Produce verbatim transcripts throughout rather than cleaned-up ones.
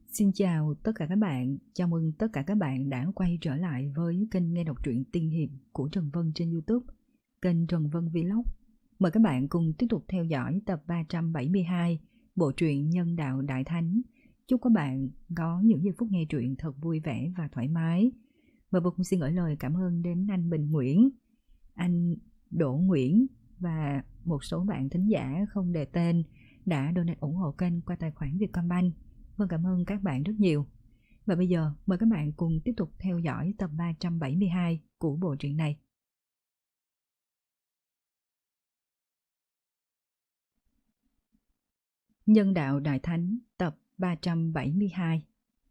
Xin chào tất cả các bạn, chào mừng tất cả các bạn đã quay trở lại với kênh nghe đọc truyện tiên hiệp của Trần Vân trên YouTube, kênh Trần Vân Vlog. Mời các bạn cùng tiếp tục theo dõi tập ba trăm bảy mươi hai bộ truyện Nhân Đạo Đại Thánh. Chúc các bạn có những giây phút nghe truyện thật vui vẻ và thoải mái. Và Vân cũng xin gửi lời cảm ơn đến anh Bình Nguyễn, anh Đỗ Nguyễn và một số bạn thính giả không đề tên đã donate ủng hộ kênh qua tài khoản Vietcombank. Vâng, cảm ơn các bạn rất nhiều. Và bây giờ mời các bạn cùng tiếp tục theo dõi tập ba trăm bảy mươi hai của bộ truyện này. Nhân Đạo Đại Thánh tập ba trăm bảy mươi hai.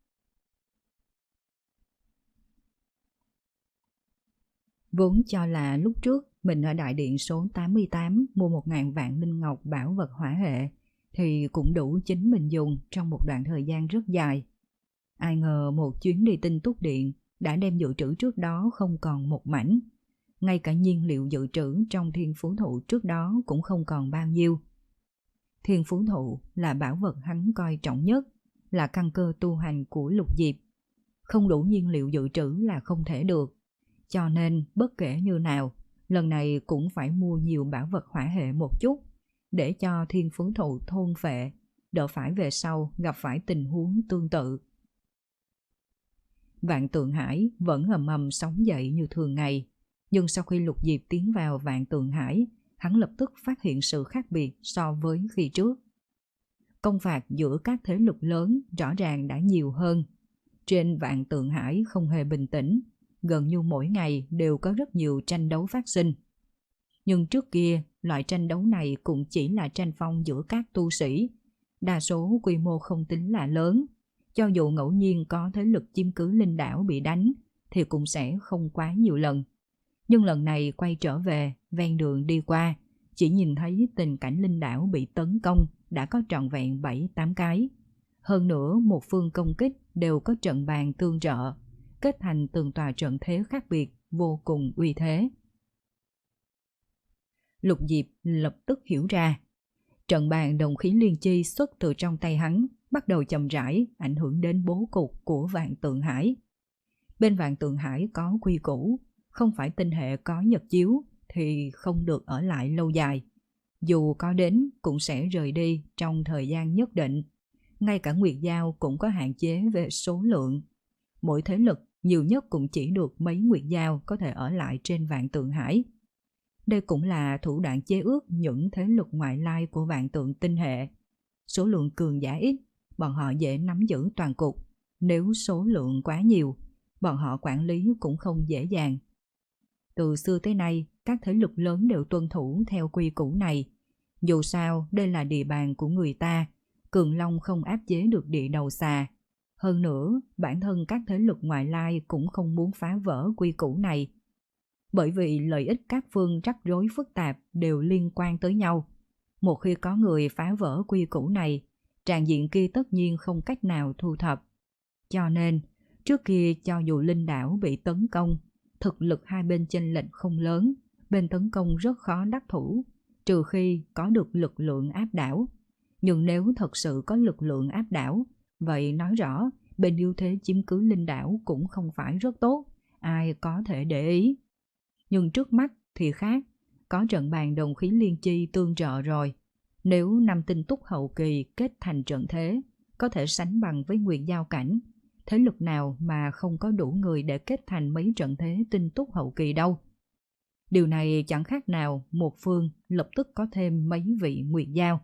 Vốn cho là lúc trước mình ở đại điện số tám mươi tám mua một ngàn vạn linh ngọc bảo vật hỏa hệ thì cũng đủ chính mình dùng trong một đoạn thời gian rất dài. Ai ngờ một chuyến đi Tinh Túc Điện đã đem dự trữ trước đó không còn một mảnh. Ngay cả nhiên liệu dự trữ trong Thiên Phú Thụ trước đó cũng không còn bao nhiêu. Thiên Phú Thụ là bảo vật hắn coi trọng nhất, là căn cơ tu hành của Lục Diệp. Không đủ nhiên liệu dự trữ là không thể được. Cho nên bất kể như nào, lần này cũng phải mua nhiều bảo vật hỏa hệ một chút, để cho Thiên Phú Thụ thôn phệ, đỡ phải về sau gặp phải tình huống tương tự. Vạn Tượng Hải vẫn ầm ầm sóng dậy như thường ngày, nhưng sau khi Lục Diệp tiến vào Vạn Tượng Hải, hắn lập tức phát hiện sự khác biệt so với khi trước. Công phạt giữa các thế lực lớn rõ ràng đã nhiều hơn. Trên Vạn Tượng Hải không hề bình tĩnh, gần như mỗi ngày đều có rất nhiều tranh đấu phát sinh. Nhưng trước kia, loại tranh đấu này cũng chỉ là tranh phong giữa các tu sĩ. Đa số quy mô không tính là lớn. Cho dù ngẫu nhiên có thế lực chiếm cứ linh đảo bị đánh, thì cũng sẽ không quá nhiều lần. Nhưng lần này quay trở về, ven đường đi qua, chỉ nhìn thấy tình cảnh linh đảo bị tấn công đã có trọn vẹn bảy tám cái. Hơn nữa, một phương công kích đều có trận bàn tương trợ, kết thành từng tòa trận thế khác biệt, vô cùng uy thế. Lục Diệp lập tức hiểu ra. Trận bàn đồng khí liên chi xuất từ trong tay hắn, bắt đầu chậm rãi ảnh hưởng đến bố cục của Vạn Tượng Hải. Bên Vạn Tượng Hải có quy củ, không phải tinh hệ có nhật chiếu thì không được ở lại lâu dài. Dù có đến cũng sẽ rời đi trong thời gian nhất định. Ngay cả Nguyệt Giao cũng có hạn chế về số lượng. Mỗi thế lực nhiều nhất cũng chỉ được mấy Nguyệt Giao có thể ở lại trên Vạn Tượng Hải. Đây cũng là thủ đoạn chế ước những thế lực ngoại lai của Vạn Tượng tinh hệ. Số lượng cường giả ít, bọn họ dễ nắm giữ toàn cục. Nếu số lượng quá nhiều, bọn họ quản lý cũng không dễ dàng. Từ xưa tới nay, các thế lực lớn đều tuân thủ theo quy củ này. Dù sao, đây là địa bàn của người ta, Cường Long không áp chế được địa đầu xà. Hơn nữa, bản thân các thế lực ngoại lai cũng không muốn phá vỡ quy củ này. Bởi vì lợi ích các phương rắc rối phức tạp đều liên quan tới nhau. Một khi có người phá vỡ quy củ này, tràng diện kia tất nhiên không cách nào thu thập. Cho nên, trước kia cho dù linh đảo bị tấn công, thực lực hai bên chênh lệch không lớn, bên tấn công rất khó đắc thủ, trừ khi có được lực lượng áp đảo. Nhưng nếu thật sự có lực lượng áp đảo, vậy nói rõ bên ưu thế chiếm cứ linh đảo cũng không phải rất tốt, ai có thể để ý. Nhưng trước mắt thì khác, có trận bàn đồng khí liên chi tương trợ rồi. Nếu năm tinh túc hậu kỳ kết thành trận thế, có thể sánh bằng với Nguyệt Giao cảnh. Thế lực nào mà không có đủ người để kết thành mấy trận thế tinh túc hậu kỳ đâu. Điều này chẳng khác nào một phương lập tức có thêm mấy vị Nguyệt Giao.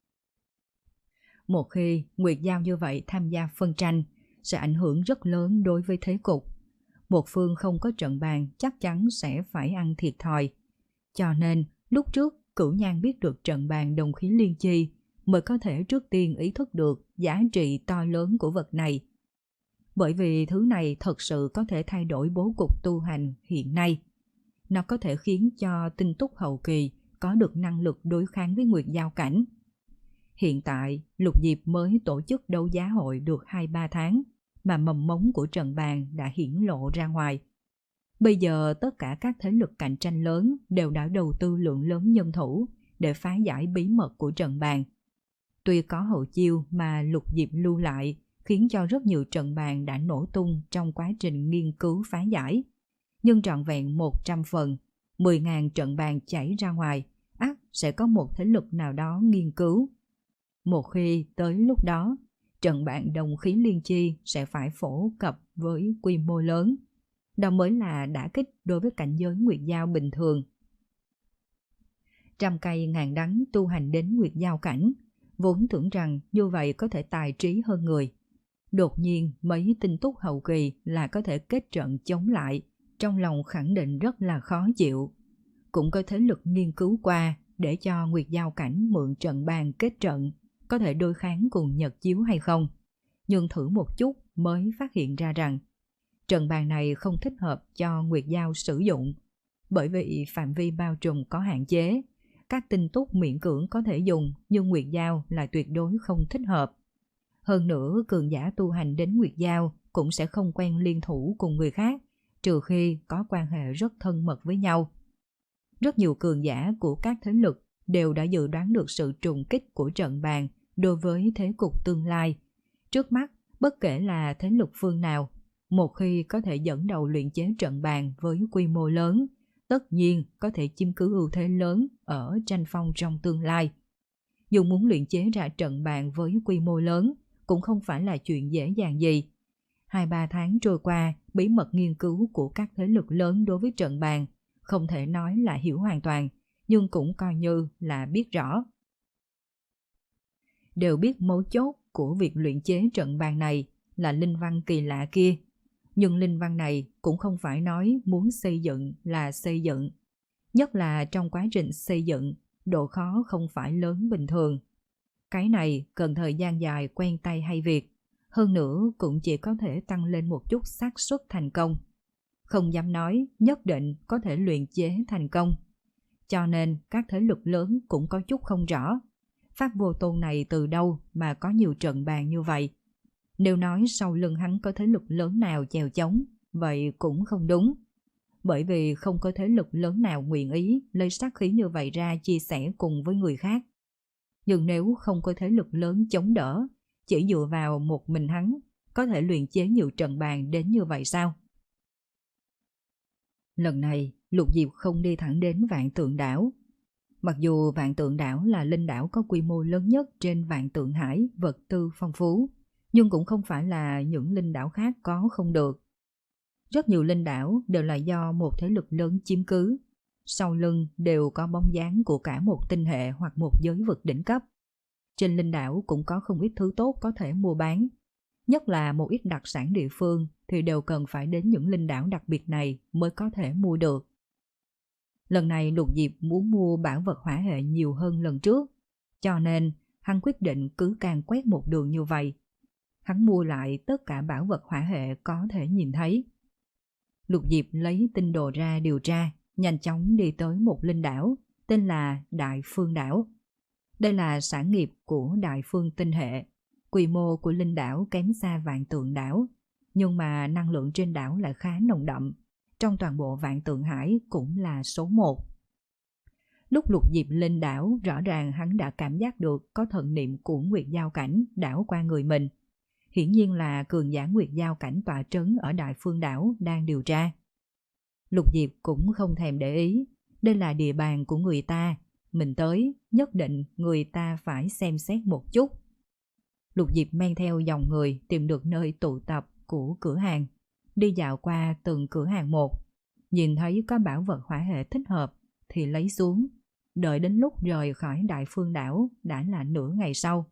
Một khi Nguyệt Giao như vậy tham gia phân tranh, sẽ ảnh hưởng rất lớn đối với thế cục. Một phương không có trận bàn chắc chắn sẽ phải ăn thiệt thòi. Cho nên, lúc trước Cửu Nhan biết được trận bàn đồng khí liên chi mới có thể trước tiên ý thức được giá trị to lớn của vật này. Bởi vì thứ này thật sự có thể thay đổi bố cục tu hành hiện nay. Nó có thể khiến cho tinh túc hậu kỳ có được năng lực đối kháng với Nguyệt Giao cảnh. Hiện tại, Lục Diệp mới tổ chức đấu giá hội được hai ba tháng, mà mầm mống của trận bàn đã hiển lộ ra ngoài. Bây giờ tất cả các thế lực cạnh tranh lớn đều đã đầu tư lượng lớn nhân thủ để phá giải bí mật của trận bàn. Tuy có hậu chiêu mà Lục Diệp lưu lại, khiến cho rất nhiều trận bàn đã nổ tung trong quá trình nghiên cứu phá giải. Nhưng trọn vẹn một trăm phần, mười nghìn trận bàn chảy ra ngoài, ắt sẽ có một thế lực nào đó nghiên cứu. Một khi tới lúc đó, trận bàn đồng khí liên chi sẽ phải phổ cập với quy mô lớn. Đó mới là đả kích đối với cảnh giới nguyệt giao bình thường. Trăm cây ngàn đắng tu hành đến nguyệt giao cảnh, vốn tưởng rằng như vậy có thể tài trí hơn người. Đột nhiên mấy tinh túc hậu kỳ là có thể kết trận chống lại, trong lòng khẳng định rất là khó chịu. Cũng có thế lực nghiên cứu qua để cho nguyệt giao cảnh mượn trận bàn kết trận, có thể đối kháng cùng nhật chiếu hay không. Nhưng thử một chút mới phát hiện ra rằng trận bàn này không thích hợp cho nguyệt giao sử dụng, bởi vì phạm vi bao trùm có hạn chế. Các tinh túc miễn cưỡng có thể dùng, nhưng nguyệt giao là tuyệt đối không thích hợp. Hơn nữa, cường giả tu hành đến nguyệt giao cũng sẽ không quen liên thủ cùng người khác, trừ khi có quan hệ rất thân mật với nhau. Rất nhiều cường giả của các thế lực đều đã dự đoán được sự trùng kích của trận bàn đối với thế cục tương lai. Trước mắt, bất kể là thế lực phương nào, một khi có thể dẫn đầu luyện chế trận bàn với quy mô lớn, tất nhiên có thể chiếm cứ ưu thế lớn ở tranh phong trong tương lai. Dù muốn luyện chế ra trận bàn với quy mô lớn cũng không phải là chuyện dễ dàng gì. Hai ba tháng trôi qua, bí mật nghiên cứu của các thế lực lớn đối với trận bàn không thể nói là hiểu hoàn toàn, nhưng cũng coi như là biết rõ. Đều biết mấu chốt của việc luyện chế trận bàn này là linh văn kỳ lạ kia. Nhưng linh văn này cũng không phải nói muốn xây dựng là xây dựng. Nhất là trong quá trình xây dựng, độ khó không phải lớn bình thường. Cái này cần thời gian dài quen tay hay việc. Hơn nữa cũng chỉ có thể tăng lên một chút xác suất thành công. Không dám nói nhất định có thể luyện chế thành công. Cho nên các thế lực lớn cũng có chút không rõ. Pháp vô tôn này từ đâu mà có nhiều trận bàn như vậy? Nếu nói sau lưng hắn có thế lực lớn nào chèo chống, vậy cũng không đúng. Bởi vì không có thế lực lớn nào nguyện ý lấy sát khí như vậy ra chia sẻ cùng với người khác. Nhưng nếu không có thế lực lớn chống đỡ, chỉ dựa vào một mình hắn, có thể luyện chế nhiều trận bàn đến như vậy sao? Lần này, Lục Diệp không đi thẳng đến Vạn Tượng Đảo. Mặc dù Vạn Tượng Đảo là linh đảo có quy mô lớn nhất trên Vạn Tượng Hải, vật tư phong phú, nhưng cũng không phải là những linh đảo khác có không được. Rất nhiều linh đảo đều là do một thế lực lớn chiếm cứ, sau lưng đều có bóng dáng của cả một tinh hệ hoặc một giới vực đỉnh cấp. Trên linh đảo cũng có không ít thứ tốt có thể mua bán, nhất là một ít đặc sản địa phương thì đều cần phải đến những linh đảo đặc biệt này mới có thể mua được. Lần này Lục Diệp muốn mua bảo vật hỏa hệ nhiều hơn lần trước, cho nên hắn quyết định cứ càng quét một đường như vậy. Hắn mua lại tất cả bảo vật hỏa hệ có thể nhìn thấy. Lục Diệp lấy tinh đồ ra điều tra, nhanh chóng đi tới một linh đảo tên là Đại Phương Đảo. Đây là sản nghiệp của Đại Phương tinh hệ. Quy mô của linh đảo kém xa Vạn Tượng Đảo, nhưng mà năng lượng trên đảo lại khá nồng đậm. Trong toàn bộ Vạn Tượng Hải cũng là số một. Lúc Lục Diệp lên đảo, rõ ràng hắn đã cảm giác được có thần niệm của Nguyệt Giao Cảnh đảo qua người mình. Hiển nhiên là cường giả Nguyệt Giao Cảnh tọa trấn ở Đại Phương Đảo đang điều tra. Lục Diệp cũng không thèm để ý, đây là địa bàn của người ta, mình tới, nhất định người ta phải xem xét một chút. Lục Diệp men theo dòng người tìm được nơi tụ tập của cửa hàng, đi dạo qua từng cửa hàng một, nhìn thấy có bảo vật hỏa hệ thích hợp thì lấy xuống, đợi đến lúc rời khỏi Đại Phương Đảo đã là nửa ngày sau.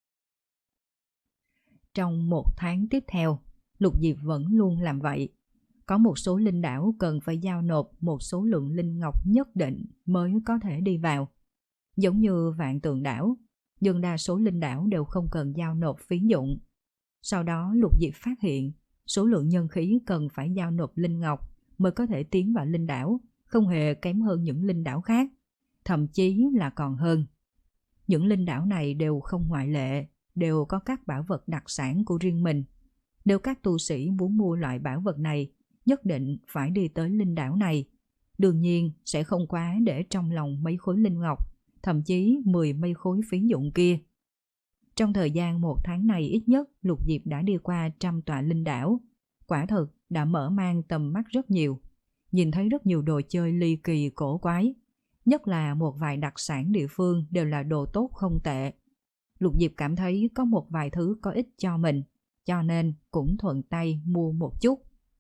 Trong một tháng tiếp theo, Lục Diệp vẫn luôn làm vậy. Có một số linh đảo cần phải giao nộp một số lượng linh ngọc nhất định mới có thể đi vào. Giống như Vạn Tượng Đảo, nhưng đa số linh đảo đều không cần giao nộp phí dụng. Sau đó Lục Diệp phát hiện số lượng nhân khí cần phải giao nộp linh ngọc mới có thể tiến vào linh đảo không hề kém hơn những linh đảo khác, thậm chí là còn hơn. Những linh đảo này đều không ngoại lệ, đều có các bảo vật đặc sản của riêng mình. Nếu các tu sĩ muốn mua loại bảo vật này, nhất định phải đi tới linh đảo này. Đương nhiên sẽ không quá để trong lòng mấy khối linh ngọc, thậm chí mười mấy khối phí dụng kia. Trong thời gian một tháng này ít nhất Lục Diệp đã đi qua trăm tọa linh đảo. Quả thực đã mở mang tầm mắt rất nhiều. Nhìn thấy rất nhiều đồ chơi ly kỳ cổ quái. Nhất là một vài đặc sản địa phương đều là đồ tốt không tệ. Lục Diệp cảm thấy có một vài thứ có ích cho mình, cho nên cũng thuận tay mua một chút.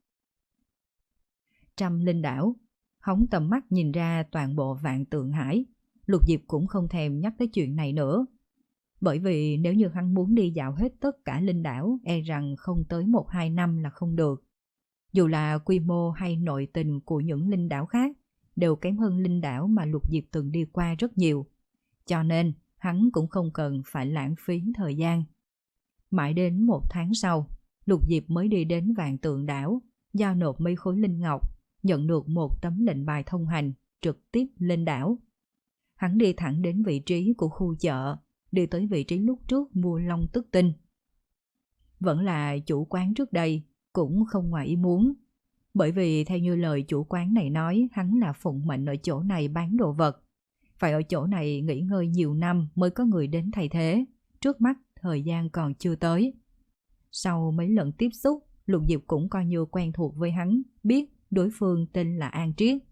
Trăm linh đảo, hóng tầm mắt nhìn ra toàn bộ Vạn Tượng Hải. Lục Diệp cũng không thèm nhắc tới chuyện này nữa. Bởi vì nếu như hắn muốn đi dạo hết tất cả linh đảo, e rằng không tới một hai năm là không được. Dù là quy mô hay nội tình của những linh đảo khác, đều kém hơn linh đảo mà Lục Diệp từng đi qua rất nhiều. Cho nên, hắn cũng không cần phải lãng phí thời gian. Mãi đến một tháng sau, Lục Diệp mới đi đến Vạn Tượng đảo, giao nộp mấy khối linh ngọc, nhận được một tấm lệnh bài thông hành, trực tiếp lên đảo. Hắn đi thẳng đến vị trí của khu chợ, đi tới vị trí lúc trước mua long tức tinh. Vẫn là chủ quán trước đây, cũng không ngoài ý muốn. Bởi vì theo như lời chủ quán này nói, hắn là phụng mệnh ở chỗ này bán đồ vật. Phải ở chỗ này nghỉ ngơi nhiều năm mới có người đến thay thế. Trước mắt thời gian còn chưa tới. Sau mấy lần tiếp xúc, Lục Diệp cũng coi như quen thuộc với hắn, biết đối phương tên là An Triết.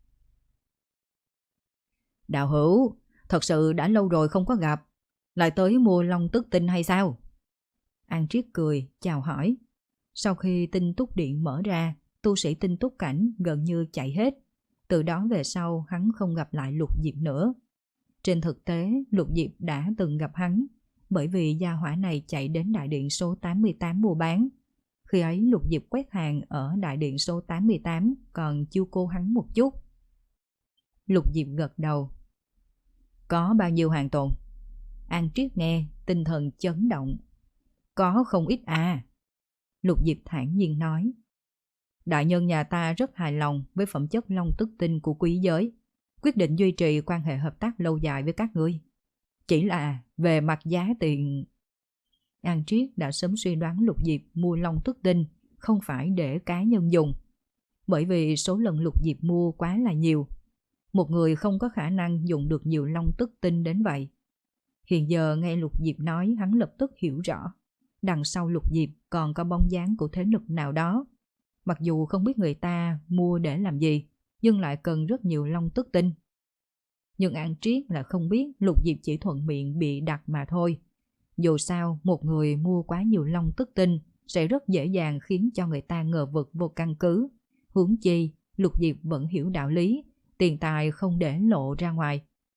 Đạo hữu, thật sự đã lâu rồi không có gặp, lại tới mua long tức tinh hay sao? An Triết cười, chào hỏi. Sau khi tinh túc điện mở ra, tu sĩ tinh túc cảnh gần như chạy hết. Từ đó về sau hắn không gặp lại Lục Diệp nữa. Trên thực tế, Lục Diệp đã từng gặp hắn, bởi vì gia hỏa này chạy đến đại điện số tám mươi tám mua bán. Khi ấy Lục Diệp quét hàng ở đại điện số tám mươi tám, còn chiêu cô hắn một chút. Lục Diệp gật đầu. Có bao nhiêu hàng tồn? An Triết nghe, tinh thần chấn động. Có không ít à. Lục Diệp thản nhiên nói. Đại nhân nhà ta rất hài lòng với phẩm chất long tức tinh của quý giới, quyết định duy trì quan hệ hợp tác lâu dài với các ngươi. Chỉ là về mặt giá tiền... An Triết đã sớm suy đoán Lục Diệp mua long tức tinh không phải để cá nhân dùng. Bởi vì số lần Lục Diệp mua quá là nhiều. Một người không có khả năng dùng được nhiều long tức tinh đến vậy. Hiện giờ nghe Lục Diệp nói, hắn lập tức hiểu rõ. Đằng sau Lục Diệp còn có bóng dáng của thế lực nào đó. Mặc dù không biết người ta mua để làm gì, nhưng lại cần rất nhiều long tức tinh. Nhưng An Triết là không biết Lục Diệp chỉ thuận miệng bị đặt mà thôi. Dù sao, một người mua quá nhiều long tức tinh sẽ rất dễ dàng khiến cho người ta ngờ vực vô căn cứ. Huống chi, Lục Diệp vẫn hiểu đạo lý, tiền tài không để lộ ra ngoài.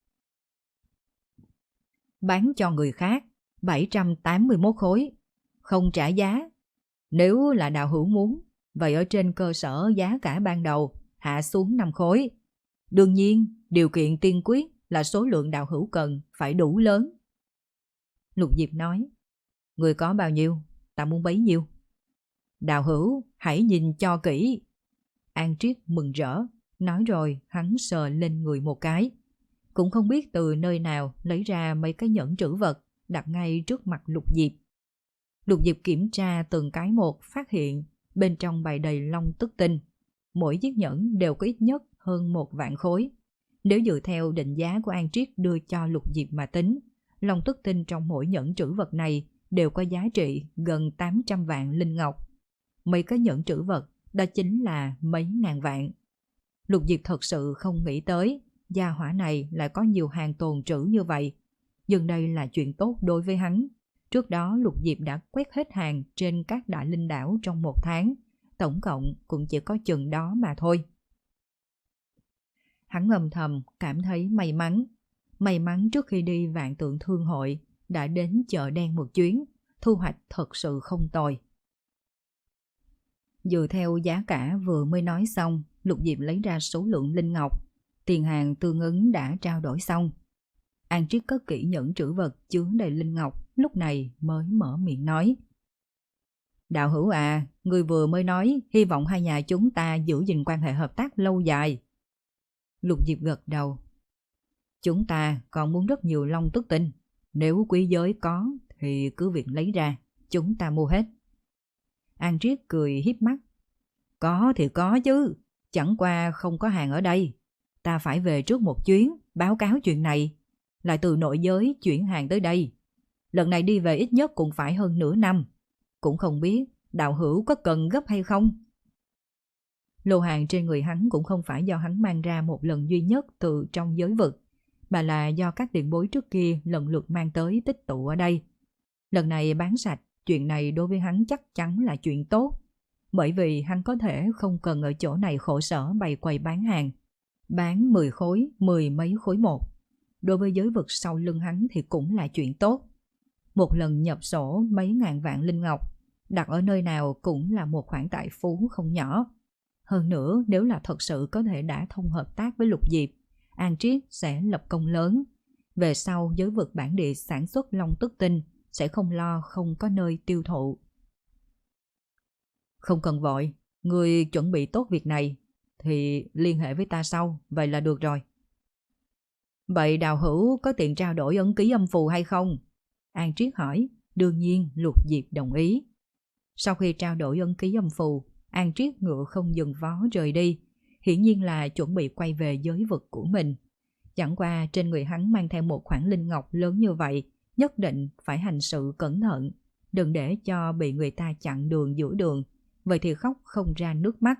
Bán cho người khác bảy trăm tám mươi mốt khối, không trả giá. Nếu là đạo hữu muốn, vậy ở trên cơ sở giá cả ban đầu hạ xuống năm khối. Đương nhiên, điều kiện tiên quyết là số lượng đạo hữu cần phải đủ lớn. Lục Diệp nói, người có bao nhiêu, ta muốn bấy nhiêu. Đạo hữu, hãy nhìn cho kỹ. An Triết mừng rỡ, nói rồi hắn sờ lên người một cái. Cũng không biết từ nơi nào lấy ra mấy cái nhẫn trữ vật, đặt ngay trước mặt Lục Diệp. Lục Diệp kiểm tra từng cái một, phát hiện bên trong bày đầy long tức tinh. Mỗi chiếc nhẫn đều có ít nhất hơn một vạn khối. Nếu dựa theo định giá của An Triết đưa cho Lục Diệp mà tính, long tức tinh trong mỗi nhẫn trữ vật này đều có giá trị gần tám trăm vạn linh ngọc. Mấy cái nhẫn trữ vật đó chính là mấy ngàn vạn. Lục Diệp thật sự không nghĩ tới gia hỏa này lại có nhiều hàng tồn trữ như vậy. Nhưng đây là chuyện tốt đối với hắn. Trước đó Lục Diệp đã quét hết hàng trên các đại linh đảo trong một tháng. Tổng cộng cũng chỉ có chừng đó mà thôi. Hắn âm thầm cảm thấy may mắn. May mắn trước khi đi Vạn Tượng Thương hội đã đến chợ đen một chuyến. Thu hoạch thật sự không tồi. Dựa theo giá cả vừa mới nói xong, Lục Diệp lấy ra số lượng linh ngọc. Tiền hàng tương ứng đã trao đổi xong. An Triết cất kỹ nhẫn trữ vật chứa đầy linh ngọc, lúc này mới mở miệng nói. Đạo hữu à, người vừa mới nói hy vọng hai nhà chúng ta giữ gìn quan hệ hợp tác lâu dài. Lục Diệp gật đầu. Chúng ta còn muốn rất nhiều long tức tinh. Nếu quý giới có thì cứ việc lấy ra, chúng ta mua hết. An Triết cười hiếp mắt. Có thì có chứ, chẳng qua không có hàng ở đây. Ta phải về trước một chuyến, báo cáo chuyện này. Lại từ nội giới chuyển hàng tới đây. Lần này đi về ít nhất cũng phải hơn nửa năm. Cũng không biết đạo hữu có cần gấp hay không? Lô hàng trên người hắn cũng không phải do hắn mang ra một lần duy nhất từ trong giới vực, mà là do các tiền bối trước kia lần lượt mang tới tích tụ ở đây. Lần này bán sạch, chuyện này đối với hắn chắc chắn là chuyện tốt, bởi vì hắn có thể không cần ở chỗ này khổ sở bày quầy bán hàng. Bán mười khối, mười mấy khối một. Đối với giới vực sau lưng hắn thì cũng là chuyện tốt. Một lần nhập sổ mấy ngàn vạn linh ngọc, đặt ở nơi nào cũng là một khoản tài phú không nhỏ. Hơn nữa, nếu là thật sự có thể đã thông hợp tác với Lục Diệp, An Triết sẽ lập công lớn. Về sau giới vực bản địa sản xuất long tức tinh sẽ không lo không có nơi tiêu thụ. Không cần vội, người chuẩn bị tốt việc này thì liên hệ với ta sau, vậy là được rồi. Vậy đạo hữu có tiện trao đổi ấn ký âm phù hay không? An Triết hỏi. Đương nhiên Lục Diệp đồng ý. Sau khi trao đổi ấn ký âm phù, An Triết ngựa không dừng vó rời đi, hiển nhiên là chuẩn bị quay về giới vực của mình. Chẳng qua trên người hắn mang theo một khoản linh ngọc lớn như vậy, nhất định phải hành sự cẩn thận, đừng để cho bị người ta chặn đường giữa đường, vậy thì khóc không ra nước mắt.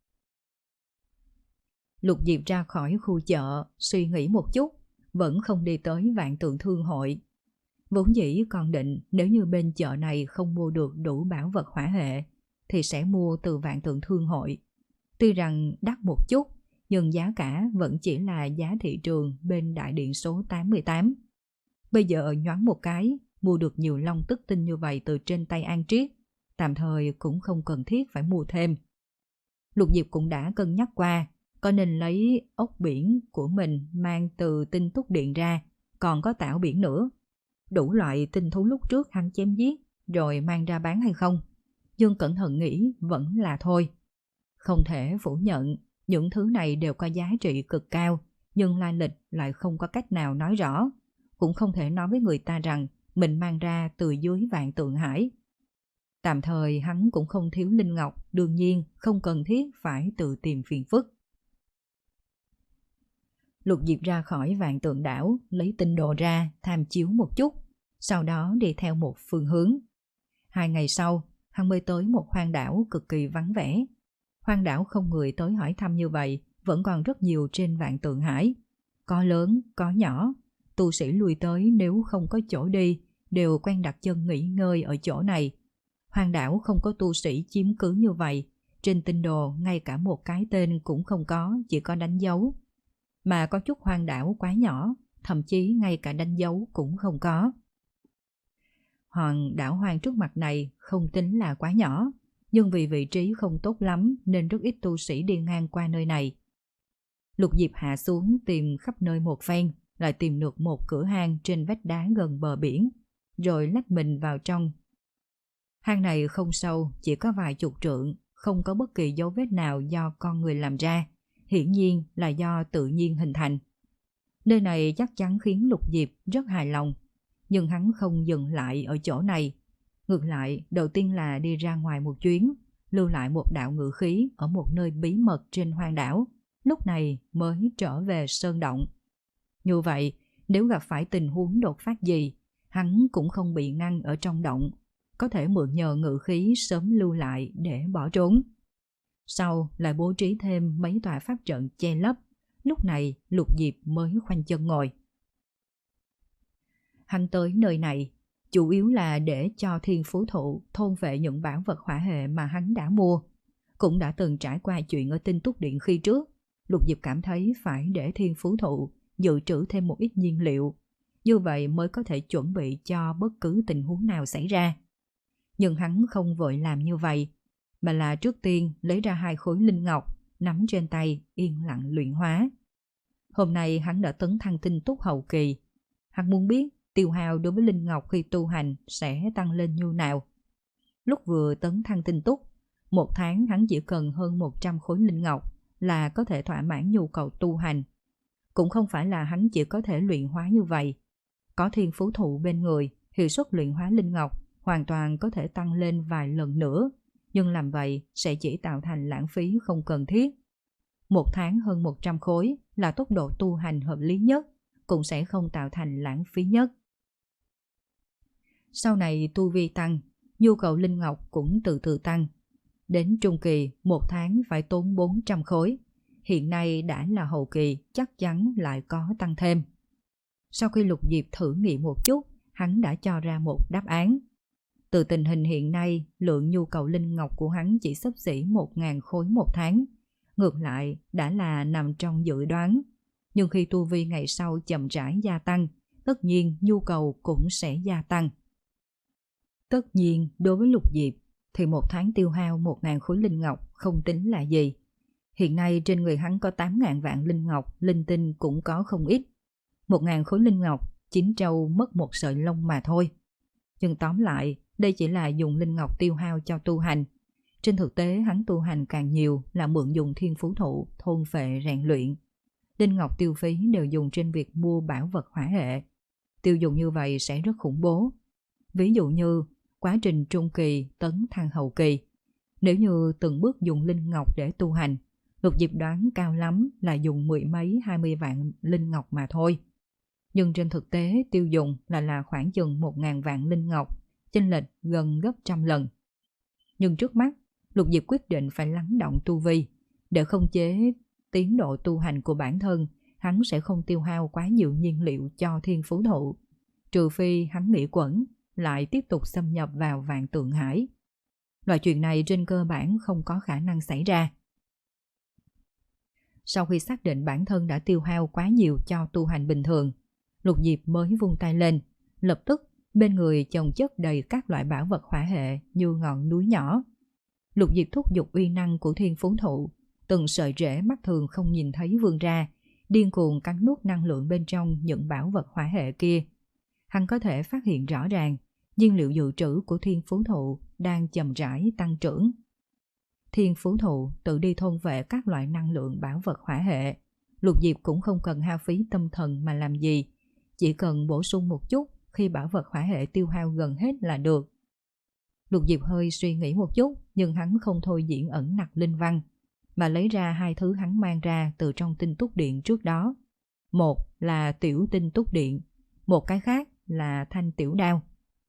Lục Diệp ra khỏi khu chợ, suy nghĩ một chút, vẫn không đi tới Vạn Tượng Thương hội. Vốn dĩ còn định nếu như bên chợ này không mua được đủ bảo vật hỏa hệ, thì sẽ mua từ Vạn Tượng Thương hội. Tuy rằng đắt một chút, nhưng giá cả vẫn chỉ là giá thị trường bên đại điện số tám mươi tám. Bây giờ nhoáng một cái, mua được nhiều long tức tinh như vậy từ trên tay An Triết, tạm thời cũng không cần thiết phải mua thêm. Lục Diệp cũng đã cân nhắc qua, có nên lấy ốc biển của mình mang từ tinh túc điện ra, còn có tảo biển nữa. Đủ loại tinh thú lúc trước hắn chém giết, rồi mang ra bán hay không? Nhưng cẩn thận nghĩ vẫn là thôi. Không thể phủ nhận, những thứ này đều có giá trị cực cao, nhưng lai lịch lại không có cách nào nói rõ. Cũng không thể nói với người ta rằng mình mang ra từ dưới Vạn Tượng Hải. Tạm thời hắn cũng không thiếu linh ngọc, đương nhiên không cần thiết phải tự tìm phiền phức. Lục Diệp ra khỏi Vạn Tượng đảo, lấy tinh đồ ra tham chiếu một chút, sau đó đi theo một phương hướng. Hai ngày sau, hắn mới tới một hoang đảo cực kỳ vắng vẻ. Hoang đảo không người tới hỏi thăm như vậy, vẫn còn rất nhiều trên Vạn Tượng Hải. Có lớn, có nhỏ, tu sĩ lui tới nếu không có chỗ đi, đều quen đặt chân nghỉ ngơi ở chỗ này. Hoang đảo không có tu sĩ chiếm cứ như vậy, trên tinh đồ ngay cả một cái tên cũng không có, chỉ có đánh dấu. Mà có chút hoang đảo quá nhỏ, thậm chí ngay cả đánh dấu cũng không có. Hòn đảo hoang trước mặt này không tính là quá nhỏ, nhưng vì vị trí không tốt lắm nên rất ít tu sĩ đi ngang qua nơi này. Lục Diệp hạ xuống tìm khắp nơi một phen, lại tìm được một cửa hang trên vách đá gần bờ biển, rồi lách mình vào trong. Hang này không sâu, chỉ có vài chục trượng, không có bất kỳ dấu vết nào do con người làm ra, hiển nhiên là do tự nhiên hình thành. Nơi này chắc chắn khiến Lục Diệp rất hài lòng, nhưng hắn không dừng lại ở chỗ này. Ngược lại, đầu tiên là đi ra ngoài một chuyến, lưu lại một đạo ngự khí ở một nơi bí mật trên hoang đảo, lúc này mới trở về sơn động. Như vậy, nếu gặp phải tình huống đột phát gì, hắn cũng không bị ngăn ở trong động, có thể mượn nhờ ngự khí sớm lưu lại để bỏ trốn. Sau lại bố trí thêm mấy tòa pháp trận che lấp, lúc này Lục Diệp mới khoanh chân ngồi. Hắn tới nơi này chủ yếu là để cho Thiên Phú Thụ thôn vệ những bảo vật hỏa hệ mà hắn đã mua. Cũng đã từng trải qua chuyện ở Tinh Túc Điện khi trước, Lục Diệp cảm thấy phải để Thiên Phú Thụ dự trữ thêm một ít nhiên liệu, như vậy mới có thể chuẩn bị cho bất cứ tình huống nào xảy ra. Nhưng hắn không vội làm như vậy, mà là trước tiên lấy ra hai khối linh ngọc, nắm trên tay yên lặng luyện hóa. Hôm nay hắn đã tấn thăng tinh túc hậu kỳ. Hắn muốn biết tiêu hao đối với linh ngọc khi tu hành sẽ tăng lên như nào. Lúc vừa tấn thăng tinh túc, một tháng hắn chỉ cần hơn một trăm khối linh ngọc là có thể thỏa mãn nhu cầu tu hành. Cũng không phải là hắn chỉ có thể luyện hóa như vậy. Có Thiên Phú Thụ bên người, hiệu suất luyện hóa linh ngọc hoàn toàn có thể tăng lên vài lần nữa, nhưng làm vậy sẽ chỉ tạo thành lãng phí không cần thiết. Một tháng hơn một trăm khối là tốc độ tu hành hợp lý nhất, cũng sẽ không tạo thành lãng phí nhất. Sau này tu vi tăng, nhu cầu linh ngọc cũng từ từ tăng. Đến trung kỳ, một tháng phải tốn bốn trăm khối. Hiện nay đã là hậu kỳ, chắc chắn lại có tăng thêm. Sau khi Lục Diệp thử nghiệm một chút, hắn đã cho ra một đáp án. Từ tình hình hiện nay, lượng nhu cầu linh ngọc của hắn chỉ xấp xỉ một nghìn khối một tháng. Ngược lại, đã là nằm trong dự đoán. Nhưng khi tu vi ngày sau chậm rãi gia tăng, tất nhiên nhu cầu cũng sẽ gia tăng. Tất nhiên, đối với Lục Diệp, thì một tháng tiêu hao một nghìn khối linh ngọc không tính là gì. Hiện nay trên người hắn có tám nghìn vạn linh ngọc, linh tinh cũng có không ít. một nghìn khối linh ngọc, chín trâu mất một sợi lông mà thôi. Nhưng tóm lại, đây chỉ là dùng linh ngọc tiêu hao cho tu hành. Trên thực tế hắn tu hành càng nhiều là mượn dùng thiên phú thụ, thôn phệ rèn luyện. Linh ngọc tiêu phí đều dùng trên việc mua bảo vật hỏa hệ. Tiêu dùng như vậy sẽ rất khủng bố. Ví dụ như quá trình trung kỳ tấn thăng hậu kỳ. Nếu như từng bước dùng linh ngọc để tu hành, Lục Diệp đoán cao lắm là dùng mười mấy hai mươi vạn linh ngọc mà thôi. Nhưng trên thực tế tiêu dùng là là khoảng chừng một nghìn vạn linh ngọc, chênh lệch gần gấp trăm lần. Nhưng trước mắt, Lục Diệp quyết định phải lắng động tu vi. Để khống chế tiến độ tu hành của bản thân, hắn sẽ không tiêu hao quá nhiều nhiên liệu cho thiên phú thụ. Trừ phi hắn nghĩ quẩn, lại tiếp tục xâm nhập vào Vạn Tượng Hải. Loại chuyện này trên cơ bản không có khả năng xảy ra. Sau khi xác định bản thân đã tiêu hao quá nhiều cho tu hành bình thường, Lục Diệp mới vung tay lên, lập tức bên người chồng chất đầy các loại bảo vật hỏa hệ như ngọn núi nhỏ. Lục Diệp thúc giục uy năng của thiên phú thụ, từng sợi rễ mắt thường không nhìn thấy vươn ra, điên cuồng cắn nuốt năng lượng bên trong những bảo vật hỏa hệ kia. Hắn có thể phát hiện rõ ràng, nhiên liệu dự trữ của thiên phú thụ đang chậm rãi tăng trưởng. Thiên phú thụ tự đi thôn vệ các loại năng lượng bảo vật hỏa hệ. Lục Diệp cũng không cần hao phí tâm thần mà làm gì, chỉ cần bổ sung một chút khi bảo vật hỏa hệ tiêu hao gần hết là được. Lục Diệp hơi suy nghĩ một chút, nhưng hắn không thôi diễn ẩn nặc linh văn, mà lấy ra hai thứ hắn mang ra từ trong tinh túc điện trước đó. Một là tiểu tinh túc điện, một cái khác là thanh tiểu đao.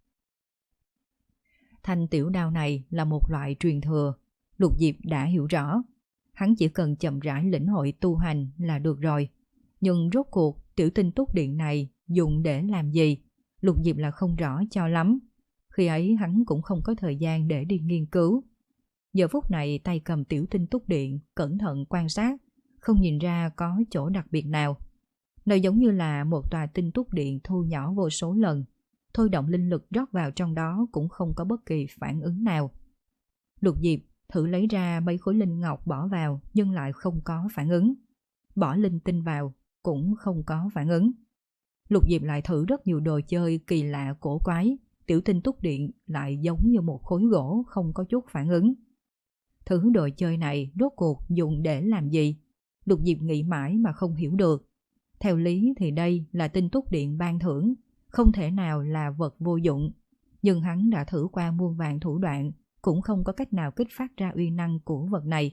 Thanh tiểu đao này là một loại truyền thừa, Lục Diệp đã hiểu rõ. Hắn chỉ cần chậm rãi lĩnh hội tu hành là được rồi. Nhưng rốt cuộc tiểu tinh túc điện này dùng để làm gì, Lục Diệp là không rõ cho lắm. Khi ấy hắn cũng không có thời gian để đi nghiên cứu. Giờ phút này tay cầm tiểu tinh túc điện, cẩn thận quan sát, không nhìn ra có chỗ đặc biệt nào. Nó giống như là một tòa tinh túc điện thu nhỏ vô số lần, thôi động linh lực rót vào trong đó cũng không có bất kỳ phản ứng nào. Lục Diệp thử lấy ra mấy khối linh ngọc bỏ vào nhưng lại không có phản ứng. Bỏ linh tinh vào cũng không có phản ứng. Lục Diệp lại thử rất nhiều đồ chơi kỳ lạ cổ quái, tiểu tinh túc điện lại giống như một khối gỗ không có chút phản ứng. Thứ đồ chơi này rốt cuộc dùng để làm gì? Lục Diệp nghĩ mãi mà không hiểu được. Theo lý thì đây là tinh túc điện ban thưởng, không thể nào là vật vô dụng. Nhưng hắn đã thử qua muôn vàn thủ đoạn, cũng không có cách nào kích phát ra uy năng của vật này.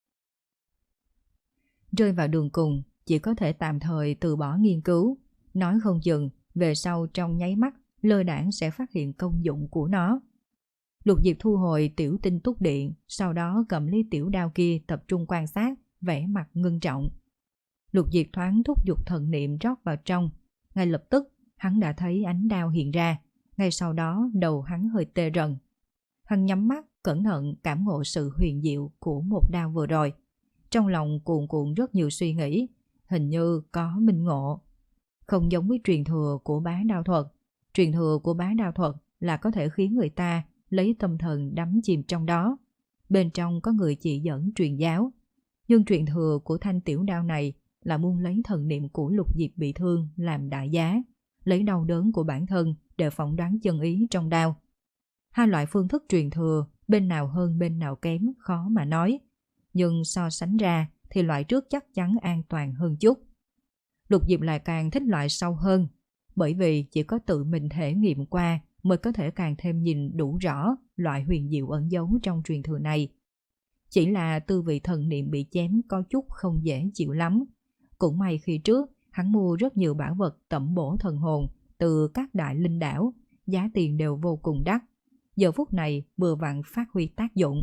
Rơi vào đường cùng, chỉ có thể tạm thời từ bỏ nghiên cứu. Nói không chừng, về sau trong nháy mắt, lơ đãng sẽ phát hiện công dụng của nó. Lục Diệp thu hồi tiểu tinh túc điện, sau đó cầm lấy tiểu đao kia tập trung quan sát, vẻ mặt ngưng trọng. Lục Diệp thoáng thúc giục thần niệm rót vào trong. Ngay lập tức, hắn đã thấy ánh đao hiện ra. Ngay sau đó, đầu hắn hơi tê rần. Hắn nhắm mắt, cẩn thận cảm ngộ sự huyền diệu của một đao vừa rồi. Trong lòng cuồn cuộn rất nhiều suy nghĩ, hình như có minh ngộ. Không giống với truyền thừa của bá đao thuật. Truyền thừa của bá đao thuật là có thể khiến người ta lấy tâm thần đắm chìm trong đó. Bên trong có người chỉ dẫn truyền giáo. Nhưng truyền thừa của thanh tiểu đao này là muốn lấy thần niệm của Lục Diệp bị thương làm đại giá, lấy đau đớn của bản thân để phỏng đoán chân ý trong đao. Hai loại phương thức truyền thừa, bên nào hơn bên nào kém khó mà nói. Nhưng so sánh ra thì loại trước chắc chắn an toàn hơn chút. Lục Diệp lại càng thích loại sau hơn, bởi vì chỉ có tự mình thể nghiệm qua mới có thể càng thêm nhìn đủ rõ loại huyền diệu ẩn giấu trong truyền thừa này. Chỉ là tư vị thần niệm bị chém có chút không dễ chịu lắm. Cũng may khi trước hắn mua rất nhiều bảo vật tẩm bổ thần hồn từ các đại linh đảo, giá tiền đều vô cùng đắt. Giờ phút này vừa vặn phát huy tác dụng.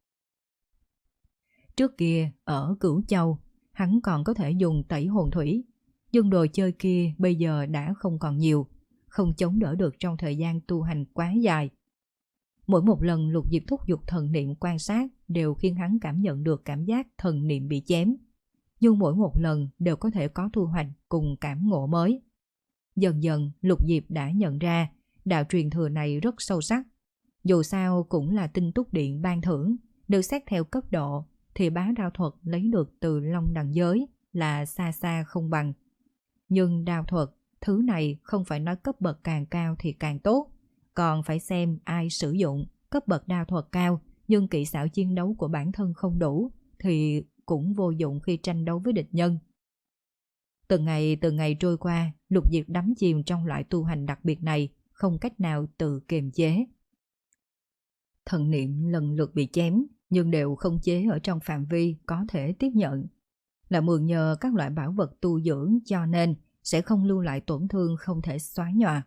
Trước kia, ở Cửu Châu, hắn còn có thể dùng tẩy hồn thủy, nhưng đồ chơi kia bây giờ đã không còn nhiều, không chống đỡ được trong thời gian tu hành quá dài. Mỗi một lần Lục Diệp thúc giục thần niệm quan sát đều khiến hắn cảm nhận được cảm giác thần niệm bị chém, nhưng mỗi một lần đều có thể có thu hoạch cùng cảm ngộ mới. Dần dần Lục Diệp đã nhận ra đạo truyền thừa này rất sâu sắc. Dù sao cũng là tinh túc điện ban thưởng, được xét theo cấp độ thì bá đao thuật lấy được từ Long Đằng giới là xa xa không bằng. Nhưng đao thuật, thứ này không phải nói cấp bậc càng cao thì càng tốt, còn phải xem ai sử dụng. Cấp bậc đao thuật cao nhưng kỹ xảo chiến đấu của bản thân không đủ thì cũng vô dụng khi tranh đấu với địch nhân. Từng ngày từng ngày trôi qua, Lục Diệp đắm chìm trong loại tu hành đặc biệt này, không cách nào tự kiềm chế. Thần niệm lần lượt bị chém, nhưng đều không chế ở trong phạm vi có thể tiếp nhận. Là mượn nhờ các loại bảo vật tu dưỡng cho nên sẽ không lưu lại tổn thương không thể xóa nhòa.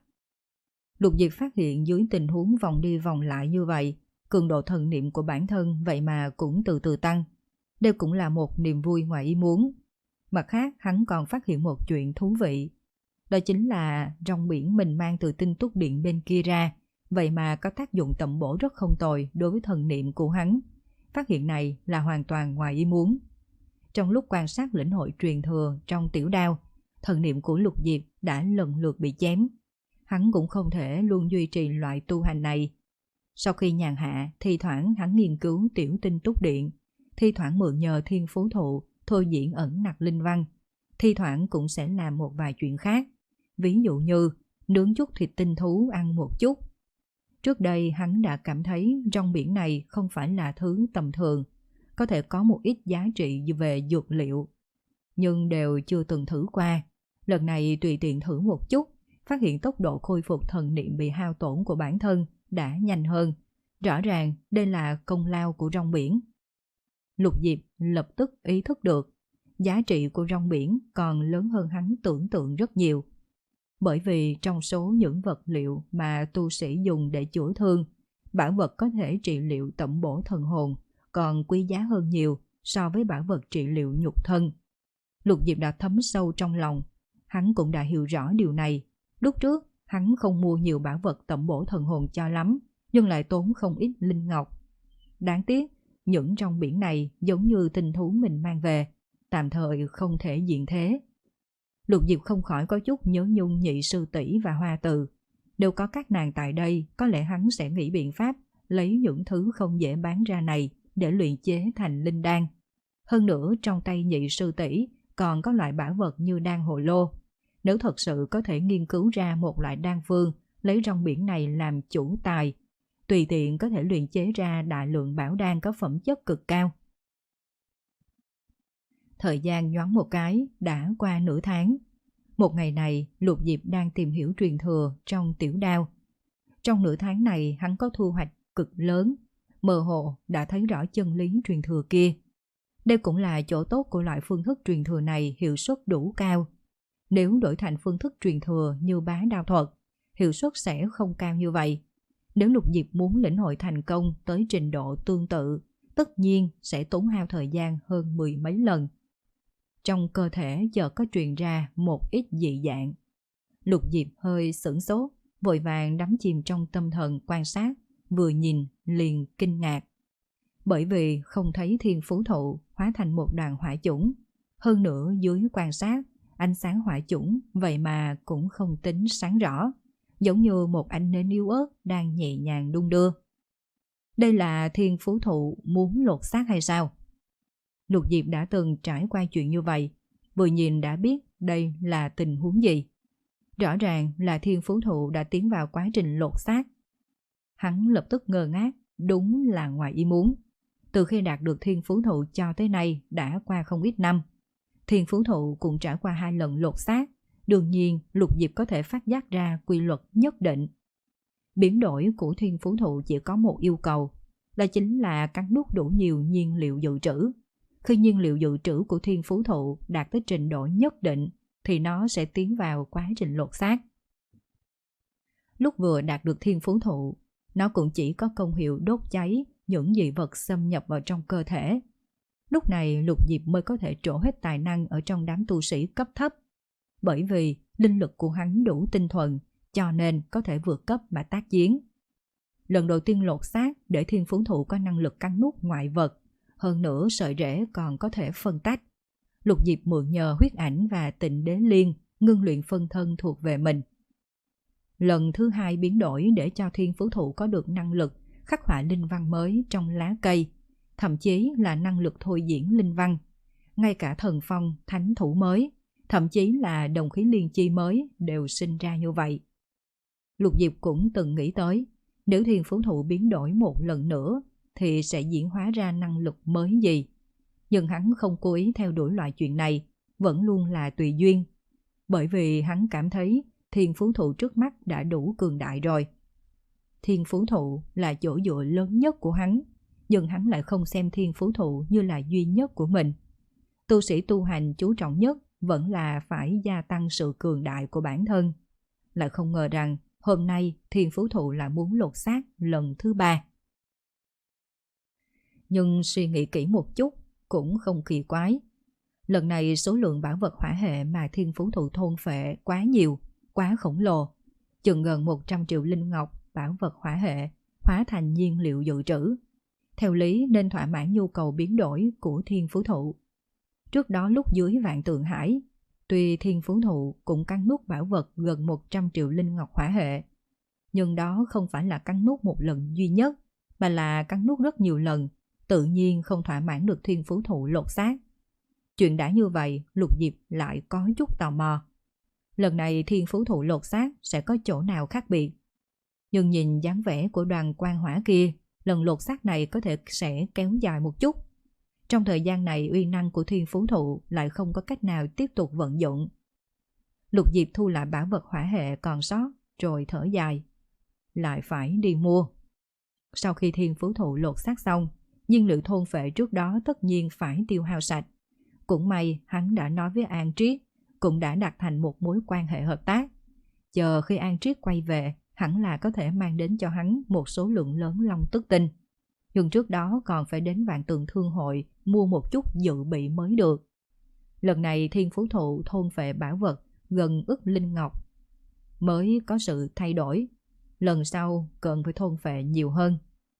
Lục Diệp phát hiện dưới tình huống vòng đi vòng lại như vậy, cường độ thần niệm của bản thân vậy mà cũng từ từ tăng. Đây cũng là một niềm vui ngoài ý muốn. Mặt khác, hắn còn phát hiện một chuyện thú vị. Đó chính là rong biển mình mang từ tinh túc điện bên kia ra, vậy mà có tác dụng tẩm bổ rất không tồi đối với thần niệm của hắn. Phát hiện này là hoàn toàn ngoài ý muốn. Trong lúc quan sát lĩnh hội truyền thừa trong tiểu đao, thần niệm của Lục Diệp đã lần lượt bị chém. Hắn cũng không thể luôn duy trì loại tu hành này. Sau khi nhàn hạ, thi thoảng hắn nghiên cứu tiểu tinh túc điện, thi thoảng mượn nhờ thiên phú thụ thôi diễn ẩn nặc linh văn, thi thoảng cũng sẽ làm một vài chuyện khác. Ví dụ như nướng chút thịt tinh thú ăn một chút. Trước đây hắn đã cảm thấy rong biển này không phải là thứ tầm thường, có thể có một ít giá trị về dược liệu, nhưng đều chưa từng thử qua. Lần này tùy tiện thử một chút, phát hiện tốc độ khôi phục thần niệm bị hao tổn của bản thân đã nhanh hơn. Rõ ràng đây là công lao của rong biển. Lục Diệp lập tức ý thức được giá trị của rong biển còn lớn hơn hắn tưởng tượng rất nhiều. Bởi vì trong số những vật liệu mà tu sĩ dùng để chữa thương, bảo vật có thể trị liệu tẩm bổ thần hồn còn quý giá hơn nhiều so với bảo vật trị liệu nhục thân. Lục Diệp đã thấm sâu trong lòng. Hắn cũng đã hiểu rõ điều này. Lúc trước hắn không mua nhiều bảo vật tẩm bổ thần hồn cho lắm, nhưng lại tốn không ít linh ngọc. Đáng tiếc những rong biển này giống như tinh thú mình mang về, tạm thời không thể diện thế. Lục Diệp không khỏi có chút nhớ nhung Nhị sư tỷ và Hoa Từ. Nếu có các nàng tại đây, có lẽ hắn sẽ nghĩ biện pháp lấy những thứ không dễ bán ra này để luyện chế thành linh đan. Hơn nữa trong tay Nhị sư tỷ còn có loại bảo vật như đan hồ lô. Nếu thật sự có thể nghiên cứu ra một loại đan phương, lấy rong biển này làm chủ tài, tùy tiện có thể luyện chế ra đại lượng bảo đan có phẩm chất cực cao. Thời gian nhoáng một cái, đã qua nửa tháng. Một ngày này, Lục Diệp đang tìm hiểu truyền thừa trong tiểu đao. Trong nửa tháng này, hắn có thu hoạch cực lớn, mơ hồ đã thấy rõ chân lý truyền thừa kia. Đây cũng là chỗ tốt của loại phương thức truyền thừa này, hiệu suất đủ cao. Nếu đổi thành phương thức truyền thừa như bá đao thuật, hiệu suất sẽ không cao như vậy. Nếu Lục Diệp muốn lĩnh hội thành công tới trình độ tương tự, tất nhiên sẽ tốn hao thời gian hơn mười mấy lần. Trong cơ thể chợt có truyền ra một ít dị dạng. Lục Diệp hơi sửng sốt, vội vàng đắm chìm trong tâm thần quan sát, vừa nhìn liền kinh ngạc. Bởi vì không thấy thiên phú thụ hóa thành một đoàn hỏa chủng. Hơn nữa dưới quan sát, ánh sáng hỏa chủng vậy mà cũng không tính sáng rõ, giống như một ánh nến yếu ớt đang nhẹ nhàng đung đưa. Đây là thiên phú thụ muốn lột xác hay sao? Lục Diệp đã từng trải qua chuyện như vậy, vừa nhìn đã biết đây là tình huống gì. Rõ ràng là thiên phú thụ đã tiến vào quá trình lột xác. Hắn lập tức ngơ ngác, đúng là ngoài ý muốn. Từ khi đạt được thiên phú thụ cho tới nay đã qua không ít năm. Thiên phú thụ cũng trải qua hai lần lột xác, đương nhiên Lục Diệp có thể phát giác ra quy luật nhất định. Biến đổi của thiên phú thụ chỉ có một yêu cầu, đó chính là cắn nuốt đủ nhiều nhiên liệu dự trữ. Khi nhiên liệu dự trữ của thiên phú thụ đạt tới trình độ nhất định thì nó sẽ tiến vào quá trình lột xác. Lúc vừa đạt được thiên phú thụ, nó cũng chỉ có công hiệu đốt cháy những dị vật xâm nhập vào trong cơ thể. Lúc này Lục Diệp mới có thể trổ hết tài năng ở trong đám tu sĩ cấp thấp. Bởi vì linh lực của hắn đủ tinh thuần, cho nên có thể vượt cấp mà tác chiến. Lần đầu tiên lột xác để thiên phú thụ có năng lực cắn nuốt ngoại vật, hơn nữa sợi rễ còn có thể phân tách. Lục Diệp mượn nhờ huyết ảnh và Tịnh Đế Liên ngưng luyện phân thân thuộc về mình. Lần thứ hai biến đổi để cho thiên phú thụ có được năng lực khắc họa linh văn mới trong lá cây, thậm chí là năng lực thôi diễn linh văn. Ngay cả thần phong, thánh thủ mới, thậm chí là đồng khí liên chi mới đều sinh ra như vậy. Lục Diệp cũng từng nghĩ tới, nếu thiên phú thụ biến đổi một lần nữa thì sẽ diễn hóa ra năng lực mới gì. Nhưng hắn không cố ý theo đuổi loại chuyện này, vẫn luôn là tùy duyên. Bởi vì hắn cảm thấy thiên phú thụ trước mắt đã đủ cường đại rồi. Thiên phú thụ là chỗ dựa lớn nhất của hắn, nhưng hắn lại không xem thiên phú thụ như là duy nhất của mình. Tu sĩ tu hành chú trọng nhất vẫn là phải gia tăng sự cường đại của bản thân. Lại không ngờ rằng hôm nay thiên phú thụ lại muốn lột xác lần thứ ba. Nhưng suy nghĩ kỹ một chút cũng không kỳ quái. Lần này số lượng bảo vật hỏa hệ mà thiên phú thụ thôn phệ quá nhiều, quá khổng lồ. Chừng gần một trăm triệu linh ngọc bảo vật hỏa hệ hóa thành nhiên liệu dự trữ. Theo lý nên thỏa mãn nhu cầu biến đổi của thiên phú thụ. Trước đó lúc dưới Vạn Tượng Hải, tuy thiên phú thụ cũng cắn nuốt bảo vật gần một trăm triệu linh ngọc hỏa hệ, nhưng đó không phải là cắn nuốt một lần duy nhất, mà là cắn nuốt rất nhiều lần, tự nhiên không thỏa mãn được thiên phú thụ lột xác. Chuyện đã như vậy, Lục Diệp lại có chút tò mò. Lần này thiên phú thụ lột xác sẽ có chỗ nào khác biệt? Nhưng nhìn dáng vẻ của đoàn quan hỏa kia, lần lột xác này có thể sẽ kéo dài một chút. Trong thời gian này uy năng của thiên phú thụ lại không có cách nào tiếp tục vận dụng. Lục Diệp thu lại bảo vật hỏa hệ còn sót rồi thở dài. Lại phải đi mua. Sau khi thiên phú thụ lột xác xong, nhiên liệu thôn phệ trước đó tất nhiên phải tiêu hao sạch. Cũng may hắn đã nói với An Triết, cũng đã đạt thành một mối quan hệ hợp tác. Chờ khi An Triết quay về, hẳn là có thể mang đến cho hắn một số lượng lớn long tức tinh. Nhưng trước đó còn phải đến Vạn Tượng Thương hội mua một chút dự bị mới được. Lần này thiên phú thụ thôn phệ bảo vật gần ức linh ngọc mới có sự thay đổi. Lần sau cần phải thôn phệ nhiều hơn.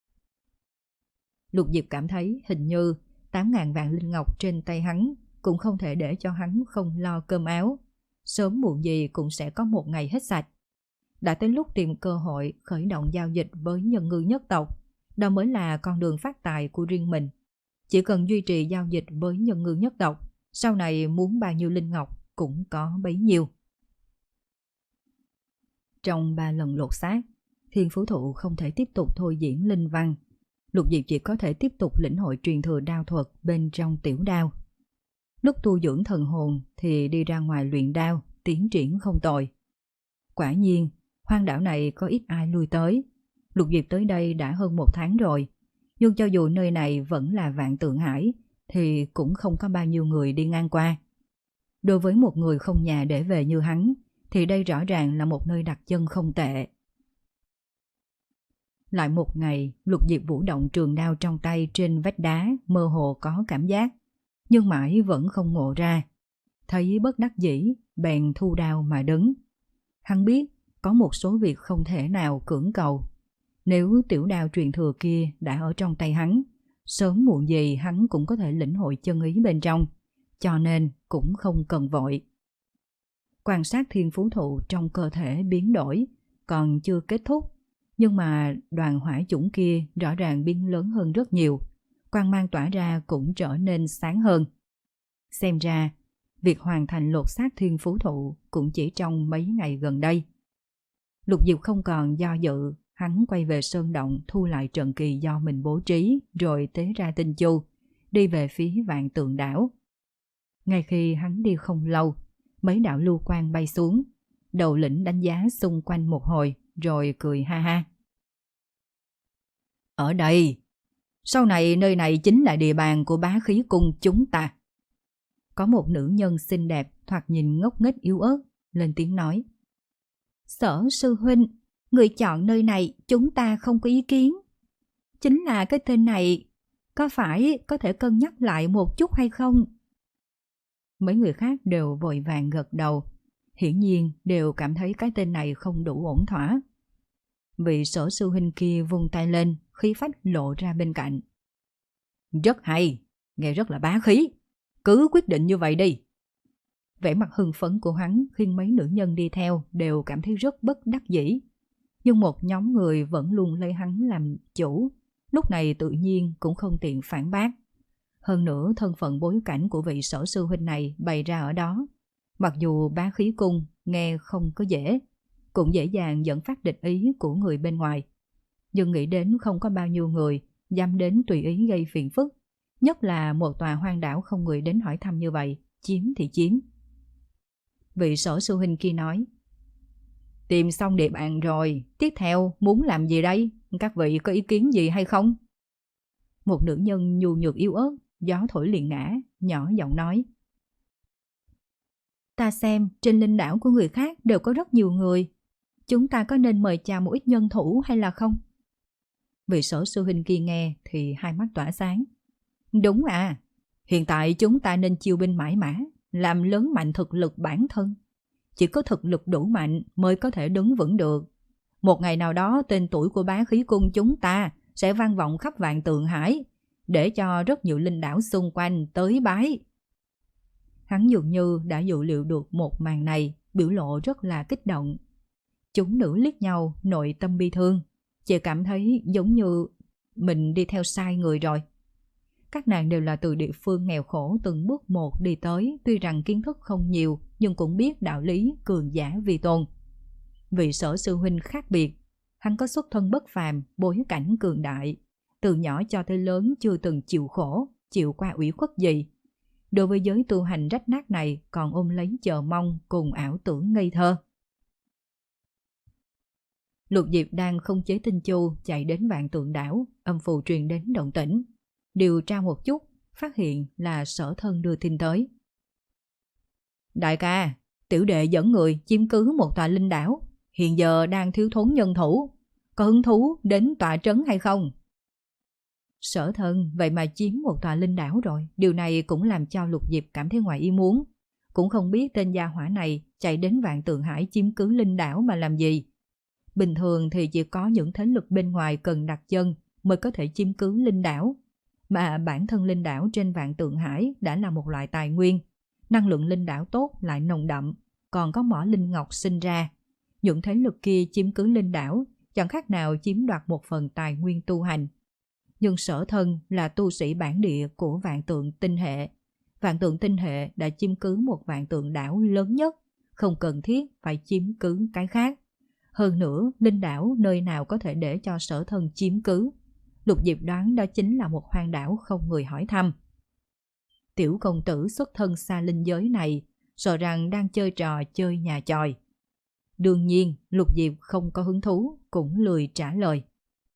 Lục Diệp cảm thấy hình như tám ngàn vạn linh ngọc trên tay hắn cũng không thể để cho hắn không lo cơm áo. Sớm muộn gì cũng sẽ có một ngày hết sạch. Đã tới lúc tìm cơ hội khởi động giao dịch với nhân ngư nhất tộc. Đó mới là con đường phát tài của riêng mình. Chỉ cần duy trì giao dịch với nhân ngư nhất tộc, sau này muốn bao nhiêu linh ngọc cũng có bấy nhiêu. Trong ba lần lột xác, thiên phú thụ không thể tiếp tục thôi diễn linh văn. Lục Diệp chỉ có thể tiếp tục lĩnh hội truyền thừa đao thuật bên trong tiểu đao. Lúc tu dưỡng thần hồn thì đi ra ngoài luyện đao, tiến triển không tồi. Quả nhiên, hoang đảo này có ít ai lui tới. Lục Diệp tới đây đã hơn một tháng rồi, nhưng cho dù nơi này vẫn là Vạn Tượng Hải thì cũng không có bao nhiêu người đi ngang qua. Đối với một người không nhà để về như hắn thì đây rõ ràng là một nơi đặt chân không tệ. Lại một ngày, Lục Diệp vũ động trường đao trong tay trên vách đá, mơ hồ có cảm giác, nhưng mãi vẫn không ngộ ra. Thấy bất đắc dĩ, bèn thu đao mà đứng. Hắn biết có một số việc không thể nào cưỡng cầu. Nếu tiểu đao truyền thừa kia đã ở trong tay hắn, sớm muộn gì hắn cũng có thể lĩnh hội chân ý bên trong, cho nên cũng không cần vội. Quan sát thiên phú thụ trong cơ thể biến đổi còn chưa kết thúc, nhưng mà đoàn hỏa chủng kia rõ ràng biến lớn hơn rất nhiều, quang mang tỏa ra cũng trở nên sáng hơn. Xem ra, việc hoàn thành lột xác thiên phú thụ cũng chỉ trong mấy ngày gần đây. Lục Diệp không còn do dự, hắn quay về sơn động thu lại trận kỳ do mình bố trí rồi tế ra tinh chu, đi về phía Vạn Tượng đảo. Ngay khi hắn đi không lâu, mấy đạo lưu quang bay xuống, đầu lĩnh đánh giá xung quanh một hồi rồi cười ha ha. Ở đây, sau này nơi này chính là địa bàn của Bá Khí Cung chúng ta. Có một nữ nhân xinh đẹp thoạt nhìn ngốc nghếch yếu ớt lên tiếng nói. Sở sư huynh, Người chọn nơi này chúng ta không có ý kiến. Chính là cái tên này, có phải có thể cân nhắc lại một chút hay không? Mấy người khác đều vội vàng gật đầu. Hiển nhiên đều cảm thấy cái tên này không đủ ổn thỏa. Vị Sở sư huynh kia vung tay lên, khí phách lộ ra bên cạnh. Rất hay, nghe rất là bá khí. Cứ quyết định như vậy đi. Vẻ mặt hưng phấn của hắn khiến mấy nữ nhân đi theo đều cảm thấy rất bất đắc dĩ. Nhưng một nhóm người vẫn luôn lấy hắn làm chủ, lúc này tự nhiên cũng không tiện phản bác. Hơn nữa thân phận bối cảnh của vị Sở sư huynh này bày ra ở đó. Mặc dù bá khí cung nghe không có dễ, cũng dễ dàng dẫn phát địch ý của người bên ngoài. Nhưng nghĩ đến không có bao nhiêu người dám đến tùy ý gây phiền phức, nhất là một tòa hoang đảo không người đến hỏi thăm như vậy, chiếm thì chiếm. Vị Sở sư huynh kia nói, tìm xong địa bàn rồi, tiếp theo muốn làm gì đây? Các vị có ý kiến gì hay không? Một nữ nhân nhu nhược yếu ớt, gió thổi liền ngã, nhỏ giọng nói, ta xem trên linh đảo của người khác đều có rất nhiều người. Chúng ta có nên mời chào một ít nhân thủ hay là không? Vị Sở sư huynh kia nghe thì hai mắt tỏa sáng. Đúng à, hiện tại chúng ta nên chiêu binh mãi mã, làm lớn mạnh thực lực bản thân. Chỉ có thực lực đủ mạnh mới có thể đứng vững được. Một ngày nào đó tên tuổi của bá khí cung chúng ta sẽ vang vọng khắp vạn tượng hải, để cho rất nhiều linh đảo xung quanh tới bái. Hắn dường như đã dự liệu được một màn này, biểu lộ rất là kích động. Chúng nữ liếc nhau, nội tâm bi thương, chỉ cảm thấy giống như mình đi theo sai người rồi. Các nàng đều là từ địa phương nghèo khổ từng bước một đi tới, tuy rằng kiến thức không nhiều nhưng cũng biết đạo lý cường giả vi tôn. Vị Sở sư huynh khác biệt, hắn có xuất thân bất phàm, bối cảnh cường đại, từ nhỏ cho tới lớn chưa từng chịu khổ, chịu qua ủy khuất gì. Đối với giới tu hành rách nát này còn ôm lấy chờ mong cùng ảo tưởng ngây thơ. Lục Diệp đang không chế tinh chu chạy đến vạn tượng đảo, âm phù truyền đến động tĩnh. Điều tra một chút, phát hiện là Sở thân đưa tin tới. Đại ca, tiểu đệ dẫn người chiếm cứ một tòa linh đảo, hiện giờ đang thiếu thốn nhân thủ. Có hứng thú đến tọa trấn hay không? Sở thân vậy mà chiếm một tòa linh đảo rồi, điều này cũng làm cho Lục Diệp cảm thấy ngoài ý muốn. Cũng không biết tên gia hỏa này chạy đến vạn tượng hải chiếm cứ linh đảo mà làm gì. Bình thường thì chỉ có những thế lực bên ngoài cần đặt chân mới có thể chiếm cứ linh đảo. Mà bản thân linh đảo trên vạn tượng hải đã là một loại tài nguyên. Năng lượng linh đảo tốt lại nồng đậm, còn có mỏ linh ngọc sinh ra. Những thế lực kia chiếm cứ linh đảo chẳng khác nào chiếm đoạt một phần tài nguyên tu hành. Nhưng Sở thân là tu sĩ bản địa của vạn tượng tinh hệ. Vạn tượng tinh hệ đã chiếm cứ một vạn tượng đảo lớn nhất, không cần thiết phải chiếm cứ cái khác. Hơn nữa, linh đảo nơi nào có thể để cho Sở thân chiếm cứ. Lục Diệp đoán đó chính là một hoang đảo không người hỏi thăm. Tiểu công tử xuất thân xa linh giới này, sợ rằng đang chơi trò chơi nhà chòi. Đương nhiên, Lục Diệp không có hứng thú, cũng lười trả lời.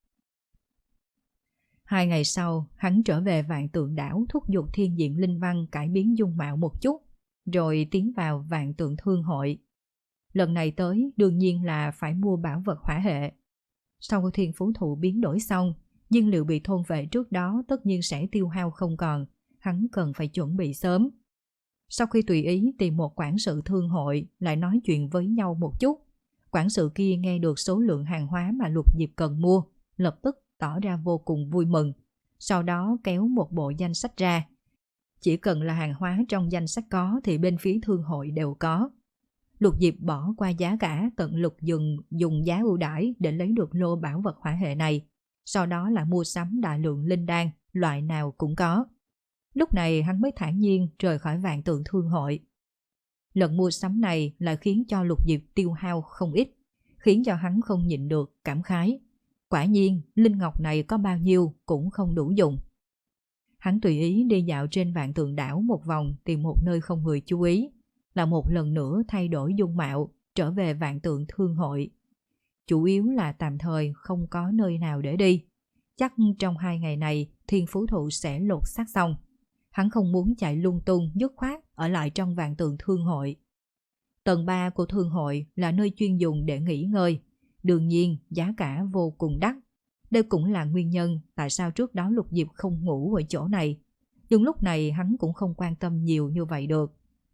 Hai ngày sau, hắn trở về vạn tượng đảo thúc giục thiên diện linh văn cải biến dung mạo một chút, rồi tiến vào vạn tượng thương hội. Lần này tới đương nhiên là phải mua bảo vật hỏa hệ. Sau khi thiên phú thụ biến đổi xong, nhiên liệu bị thôn vệ trước đó tất nhiên sẽ tiêu hao không còn, hắn cần phải chuẩn bị sớm. Sau khi tùy ý tìm một quản sự thương hội lại nói chuyện với nhau một chút, quản sự kia nghe được số lượng hàng hóa mà Lục Diệp cần mua, lập tức tỏ ra vô cùng vui mừng, sau đó kéo một bộ danh sách ra. Chỉ cần là hàng hóa trong danh sách có thì bên phía thương hội đều có. Lục Diệp bỏ qua giá cả, tận lực dùng, dùng giá ưu đãi để lấy được lô bảo vật hỏa hệ này, sau đó là mua sắm đại lượng linh đan, loại nào cũng có. Lúc này hắn mới thản nhiên rời khỏi vạn tượng thương hội. Lần mua sắm này lại khiến cho Lục Diệp tiêu hao không ít, khiến cho hắn không nhịn được cảm khái. Quả nhiên, linh ngọc này có bao nhiêu cũng không đủ dùng. Hắn tùy ý đi dạo trên vạn tượng đảo một vòng, tìm một nơi không người chú ý, là một lần nữa thay đổi dung mạo, trở về vạn tượng thương hội. Chủ yếu là tạm thời không có nơi nào để đi. Chắc trong hai ngày này thiên phú thụ sẽ lột xác xong. Hắn không muốn chạy lung tung dứt khoát ở lại trong vạn tượng thương hội. Tầng ba của thương hội là nơi chuyên dùng để nghỉ ngơi. Đương nhiên giá cả vô cùng đắt. Đây cũng là nguyên nhân tại sao trước đó Lục Diệp không ngủ ở chỗ này. Nhưng lúc này hắn cũng không quan tâm nhiều như vậy được.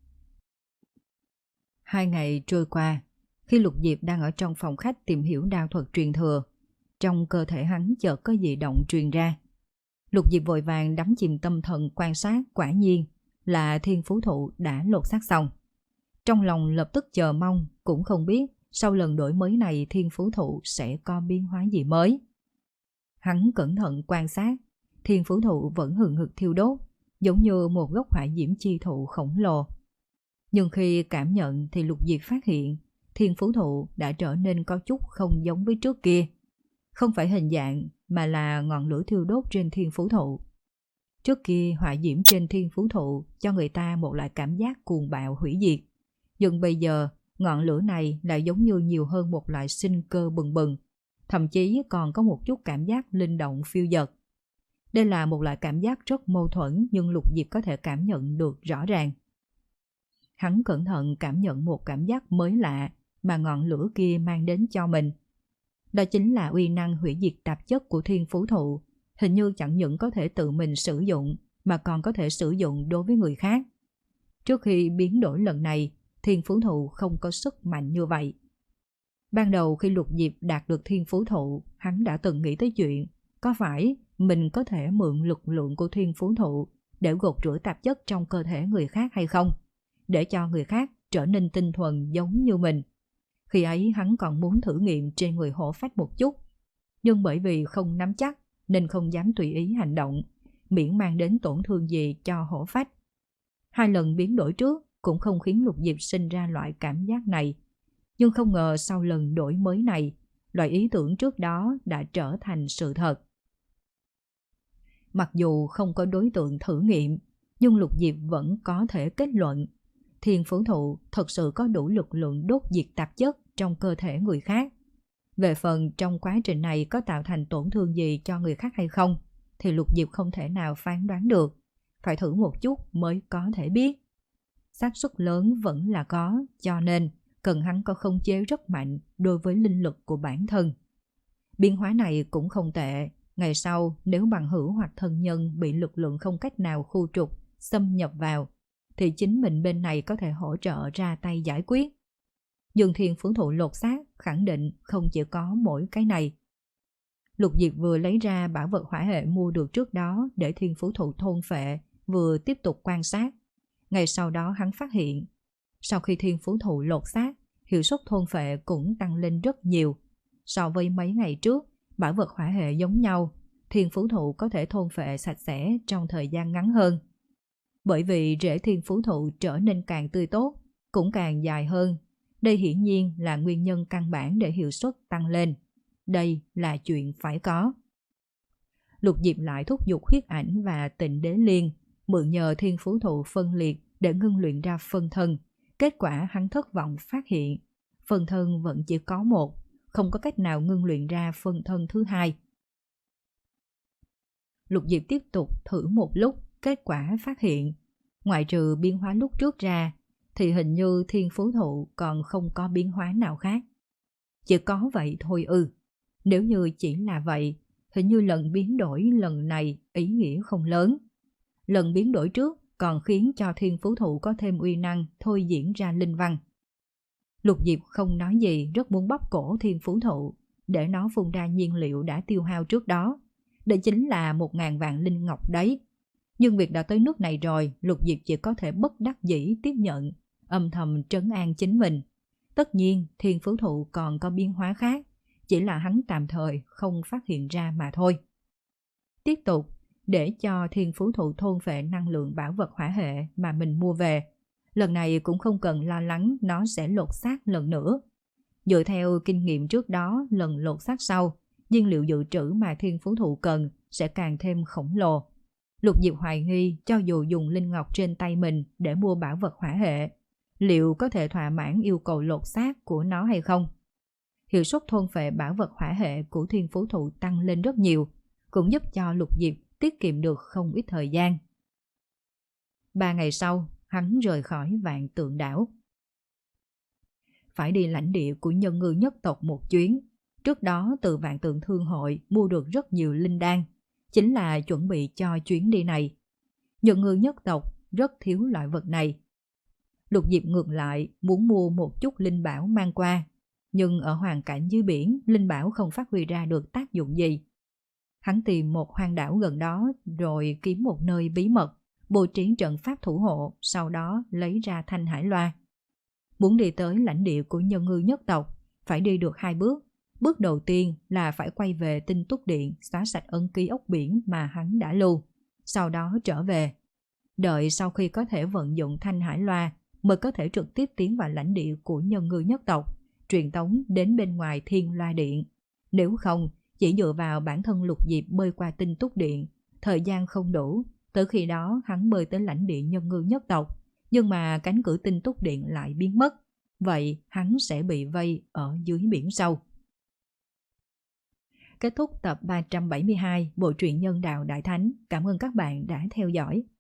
Hai ngày trôi qua, khi Lục Diệp đang ở trong phòng khách tìm hiểu đao thuật truyền thừa, trong cơ thể hắn chợt có dị động truyền ra. Lục Diệp vội vàng đắm chìm tâm thần quan sát, quả nhiên là thiên phú thụ đã lột xác xong. Trong lòng lập tức chờ mong, cũng không biết sau lần đổi mới này thiên phú thụ sẽ có biến hóa gì mới. Hắn cẩn thận quan sát, thiên phú thụ vẫn hừng hực thiêu đốt, giống như một gốc hỏa diễm chi thụ khổng lồ. Nhưng khi cảm nhận thì Lục Diệp phát hiện thiên phú thụ đã trở nên có chút không giống với trước kia. Không phải hình dạng mà là ngọn lửa thiêu đốt trên thiên phú thụ. Trước kia hỏa diễm trên thiên phú thụ cho người ta một loại cảm giác cuồng bạo hủy diệt. Nhưng bây giờ ngọn lửa này lại giống như nhiều hơn một loại sinh cơ bừng bừng. Thậm chí còn có một chút cảm giác linh động phiêu dật. Đây là một loại cảm giác rất mâu thuẫn nhưng Lục Diệp có thể cảm nhận được rõ ràng. Hắn cẩn thận cảm nhận một cảm giác mới lạ mà ngọn lửa kia mang đến cho mình. Đó chính là uy năng hủy diệt tạp chất của thiên phú thụ, hình như chẳng những có thể tự mình sử dụng mà còn có thể sử dụng đối với người khác. Trước khi biến đổi lần này, thiên phú thụ không có sức mạnh như vậy. Ban đầu khi Lục Diệp đạt được thiên phú thụ, hắn đã từng nghĩ tới chuyện có phải mình có thể mượn lực lượng của thiên phú thụ để gột rửa tạp chất trong cơ thể người khác hay không, để cho người khác trở nên tinh thuần giống như mình. Khi ấy hắn còn muốn thử nghiệm trên người hổ phách một chút, nhưng bởi vì không nắm chắc nên không dám tùy ý hành động, miễn mang đến tổn thương gì cho hổ phách. Hai lần biến đổi trước cũng không khiến Lục Diệp sinh ra loại cảm giác này, nhưng không ngờ sau lần đổi mới này, loại ý tưởng trước đó đã trở thành sự thật. Mặc dù không có đối tượng thử nghiệm, nhưng Lục Diệp vẫn có thể kết luận thiên phú thụ thật sự có đủ lực lượng đốt diệt tạp chất trong cơ thể người khác. Về phần trong quá trình này có tạo thành tổn thương gì cho người khác hay không, thì Lục Diệp không thể nào phán đoán được, phải thử một chút mới có thể biết. Xác suất lớn vẫn là có, cho nên cần hắn có khống chế rất mạnh đối với linh lực của bản thân. Biến hóa này cũng không tệ, ngày sau nếu bằng hữu hoặc thân nhân bị lực lượng không cách nào khu trục, xâm nhập vào, thì chính mình bên này có thể hỗ trợ ra tay giải quyết. Nhưng thiên phú thụ lột xác khẳng định không chỉ có mỗi cái này. Lục Diệp vừa lấy ra bảo vật hỏa hệ mua được trước đó để thiên phú thụ thôn phệ, vừa tiếp tục quan sát. Ngày sau đó hắn phát hiện, sau khi thiên phú thụ lột xác, hiệu suất thôn phệ cũng tăng lên rất nhiều. So với mấy ngày trước, bảo vật hỏa hệ giống nhau, thiên phú thụ có thể thôn phệ sạch sẽ trong thời gian ngắn hơn. Bởi vì rễ thiên phú thụ trở nên càng tươi tốt, cũng càng dài hơn. Đây hiển nhiên là nguyên nhân căn bản để hiệu suất tăng lên. Đây là chuyện phải có. Lục Diệp lại thúc giục huyết ảnh và tịnh đế liên, mượn nhờ thiên phú thụ phân liệt để ngưng luyện ra phân thân. Kết quả hắn thất vọng phát hiện, phân thân vẫn chỉ có một, không có cách nào ngưng luyện ra phân thân thứ hai. Lục Diệp tiếp tục thử một lúc, kết quả phát hiện, ngoại trừ biến hóa lúc trước ra, thì hình như thiên phú thụ còn không có biến hóa nào khác. Chỉ có vậy thôi ư. Nếu như chỉ là vậy, hình như lần biến đổi lần này ý nghĩa không lớn. Lần biến đổi trước còn khiến cho thiên phú thụ có thêm uy năng thôi diễn ra linh văn. Lục Diệp không nói gì, rất muốn bóp cổ thiên phú thụ để nó phun ra nhiên liệu đã tiêu hao trước đó. Đây chính là một ngàn vạn linh ngọc đấy. Nhưng việc đã tới nước này rồi, Lục Diệp chỉ có thể bất đắc dĩ tiếp nhận, âm thầm trấn an chính mình. Tất nhiên thiên phú thụ còn có biến hóa khác, chỉ là hắn tạm thời không phát hiện ra mà thôi. Tiếp tục, để cho thiên phú thụ thôn phệ năng lượng bảo vật hỏa hệ mà mình mua về. Lần này cũng không cần lo lắng nó sẽ lột xác lần nữa. Dựa theo kinh nghiệm trước đó, lần lột xác sau, nhiên liệu dự trữ mà thiên phú thụ cần sẽ càng thêm khổng lồ. Lục Diệp hoài nghi cho dù dùng linh ngọc trên tay mình để mua bảo vật hỏa hệ, liệu có thể thỏa mãn yêu cầu lột xác của nó hay không. Hiệu suất thôn phệ bảo vật hỏa hệ của thiên phú thụ tăng lên rất nhiều, cũng giúp cho Lục Diệp tiết kiệm được không ít thời gian. Ba ngày sau, hắn rời khỏi Vạn Tượng Đảo. Phải đi lãnh địa của nhân ngư nhất tộc một chuyến, Trước đó từ Vạn Tượng Thương hội mua được rất nhiều linh đan, chính là chuẩn bị cho chuyến đi này. Những người nhất tộc rất thiếu loại vật này. Lục Diệp ngược lại muốn mua một chút linh bảo mang qua, nhưng ở hoàn cảnh dưới biển, linh bảo không phát huy ra được tác dụng gì. Hắn tìm một hoang đảo gần đó rồi kiếm một nơi bí mật, bố trí trận pháp thủ hộ, sau đó lấy ra thanh hải loa. Muốn đi tới lãnh địa của nhân ngư nhất tộc, phải đi được hai bước. Bước đầu tiên là phải quay về Tinh Túc Điện, xóa sạch ấn ký ốc biển mà hắn đã lưu, sau đó trở về. Đợi sau khi có thể vận dụng thanh hải loa mới có thể trực tiếp tiến vào lãnh địa của nhân ngư nhất tộc, truyền tống đến bên ngoài Thiên Loa Điện. Nếu không, chỉ dựa vào bản thân Lục Diệp bơi qua Tinh Túc Điện, thời gian không đủ, tới khi đó hắn bơi tới lãnh địa nhân ngư nhất tộc, nhưng mà cánh cửa Tinh Túc Điện lại biến mất, vậy hắn sẽ bị vây ở dưới biển sâu. Kết thúc tập ba trăm bảy mươi hai Bộ truyện Nhân Đạo Đại Thánh. Cảm ơn các bạn đã theo dõi.